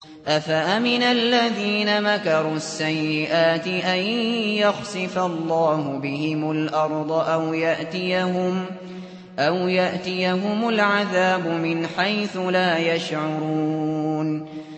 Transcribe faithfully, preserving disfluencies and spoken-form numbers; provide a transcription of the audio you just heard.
أَفَأَمِنَ الَّذِينَ مَكَرُوا السَّيِّئَاتِ أَن يَخْسِفَ اللَّهُ بِهِمُ الْأَرْضَ أَوْ يَأْتِيَهُمُ الْعَذَابُ مِنْ حَيْثُ لَا يَشْعُرُونَ